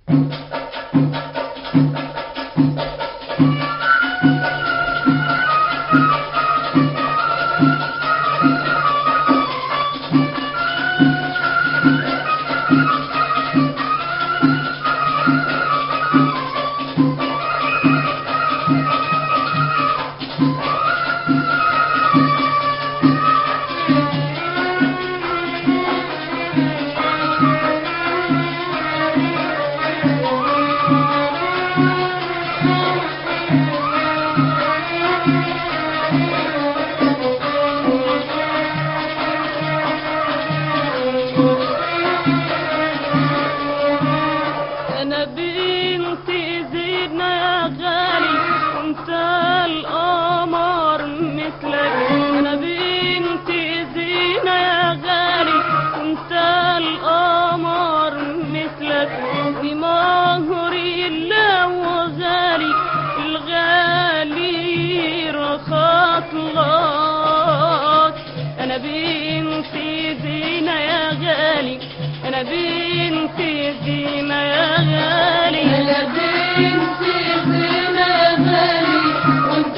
أنا بنتي زينة يا غالي، أنا بنتي زينة يا غالي، أنا بنتي زينة يا غالي، وأنت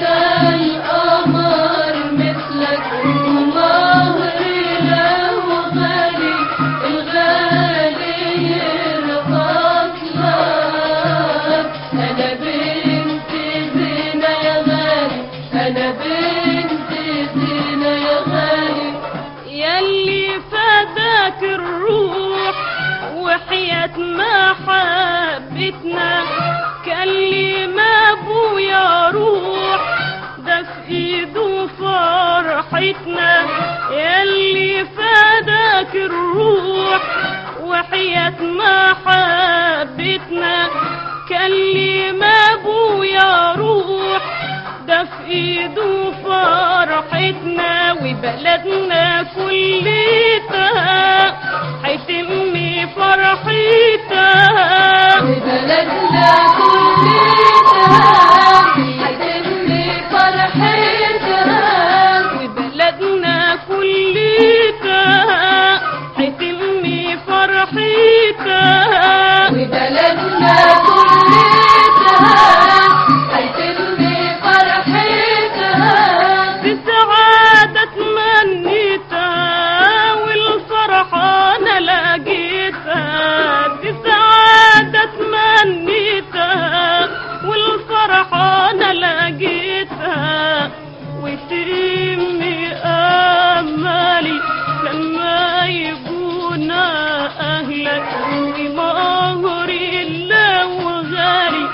القمر مثلك، ومهري له غالي، الغالي يرقص لك. أنا بنتي زينة يا غالي، أنا بنتي زينة يا غالي، ياللي فداك الروح وحياة محبتنا، كلم ابويا روح ده في ايده فرحتنا، ياللي فداك الروح وحياة محبتنا، كلم ابويا روح ده في ايده فرحتنا، وبلدنا كلها هيتم فرحتها، وبلدنا كلها هيتم فرحتها، وبلدنا كلها هيتم فرحتها، وبلدنا كلها هيتم فرحتها، بسعادة تمنيتها والفرحة أنا لقيتها، بسعادة تمنيتها والفرحة أنا لقيتها، وتم أمالي لما يبونا أهلك، ومهري الله وغالي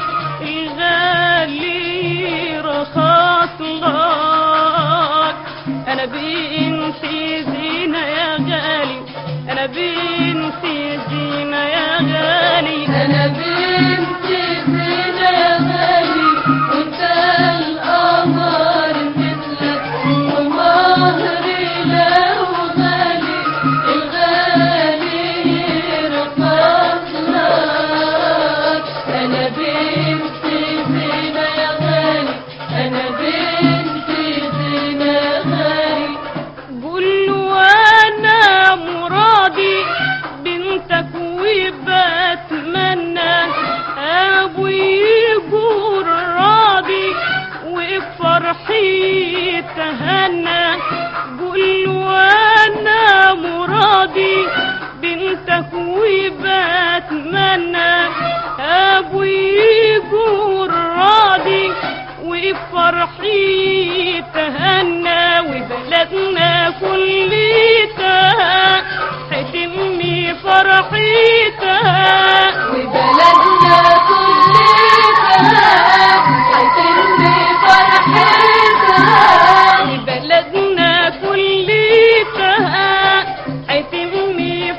الغالي رخص لك. أنا بنتي زينة يا غالي، أنا بنتي زينة يا غالي، أنا بنتي زينة يا غالي، وأنت القمر مثلك، ومهري له غالي، الغالي يرقص لك. أنا بنتي زينة يا غالي، أنا بنتي زينة يا غالي، قول له أنا مرادي بنتك وبتمنى أبوي يكون راضي وبفرحي تهنى، قول له أنا مرادي بنتك وبتمنى أبوي يكون راضي وبفرحي تهنى، وبلدنا كلها هيتم فرحتها، وبلدنا كلها هيتم فرحتها، وبلدنا كلها هيتم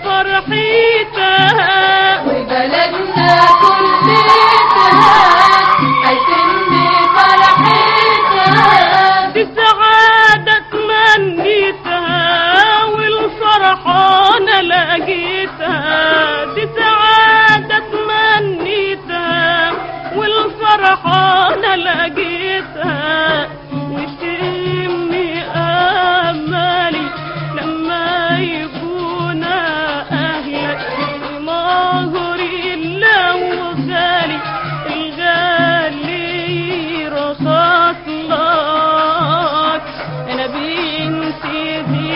سيدي